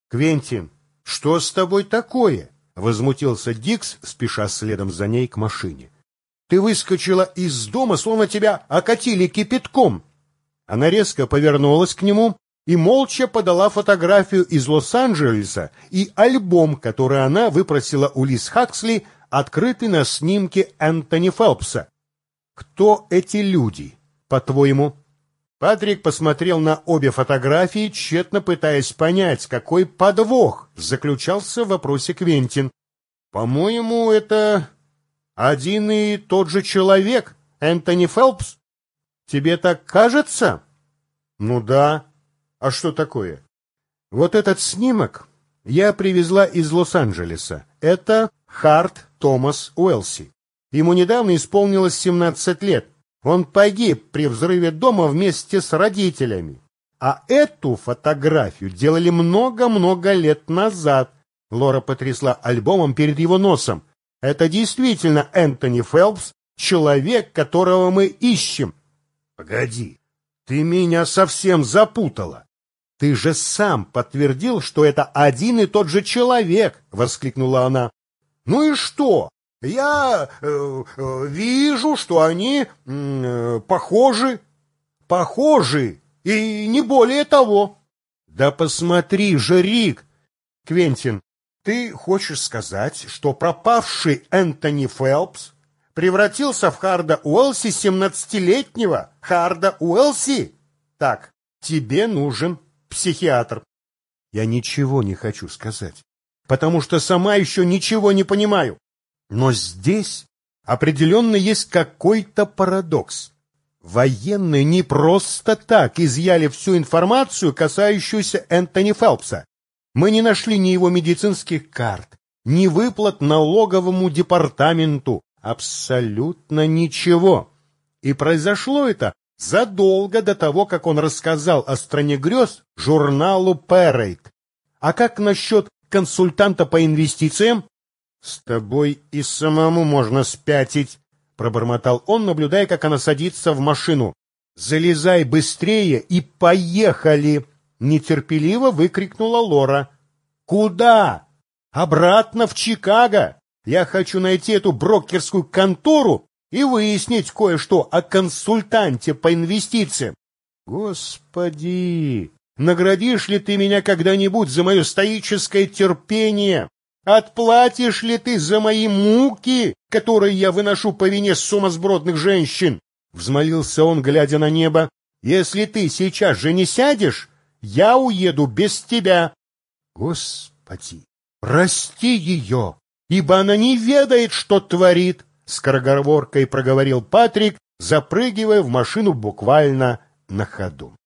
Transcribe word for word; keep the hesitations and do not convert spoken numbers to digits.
Квентин, что с тобой такое? Возмутился Дикс, спеша следом за ней к машине. Ты выскочила из дома, словно тебя окатили кипятком. Она резко повернулась к нему и молча подала фотографию из Лос-Анджелеса и альбом, который она выпросила у Лиз Хаксли, открытый на снимке Энтони Фелпса. Кто эти люди, по-твоему? Патрик посмотрел на обе фотографии, тщетно пытаясь понять, какой подвох заключался в вопросе Квентин. По-моему, это один и тот же человек, Энтони Фелпс. Тебе так кажется? Ну да. А что такое? Вот этот снимок я привезла из Лос-Анджелеса. Это Харт Томас Уэлси. Ему недавно исполнилось семнадцать лет. Он погиб при взрыве дома вместе с родителями. А эту фотографию делали много-много лет назад. Лора потрясла альбомом перед его носом. Это действительно Энтони Фелпс, человек, которого мы ищем. Погоди, ты меня совсем запутала. Ты же сам подтвердил, что это один и тот же человек, воскликнула она. Ну и что? Я э, э, вижу, что они э, похожи, похожи, и не более того. Да посмотри же, Рик. Квентин, ты хочешь сказать, что пропавший Энтони Фелпс превратился в Харда Уэлси семнадцатилетнего? Харда Уэлси? Так, тебе нужен психиатр. Я ничего не хочу сказать, потому что сама еще ничего не понимаю. Но здесь определенно есть какой-то парадокс. Военные не просто так изъяли всю информацию, касающуюся Энтони Фелпса. Мы не нашли ни его медицинских карт, ни выплат налоговому департаменту. Абсолютно ничего. И произошло это задолго до того, как он рассказал о «Стране грез» журналу Parade. А как насчет консультанта по инвестициям? «С тобой и самому можно спятить», — пробормотал он, наблюдая, как она садится в машину. «Залезай быстрее и поехали!» — нетерпеливо выкрикнула Лора. «Куда? Обратно в Чикаго! Я хочу найти эту брокерскую контору и выяснить кое-что о консультанте по инвестициям. Господи, наградишь ли ты меня когда-нибудь за мое стоическое терпение? Отплатишь ли ты за мои муки, которые я выношу по вине сумасбродных женщин?» Взмолился он, глядя на небо. «Если ты сейчас же не сядешь, я уеду без тебя». «Господи, прости ее, ибо она не ведает, что творит», — скороговоркой проговорил Патрик, запрыгивая в машину буквально на ходу.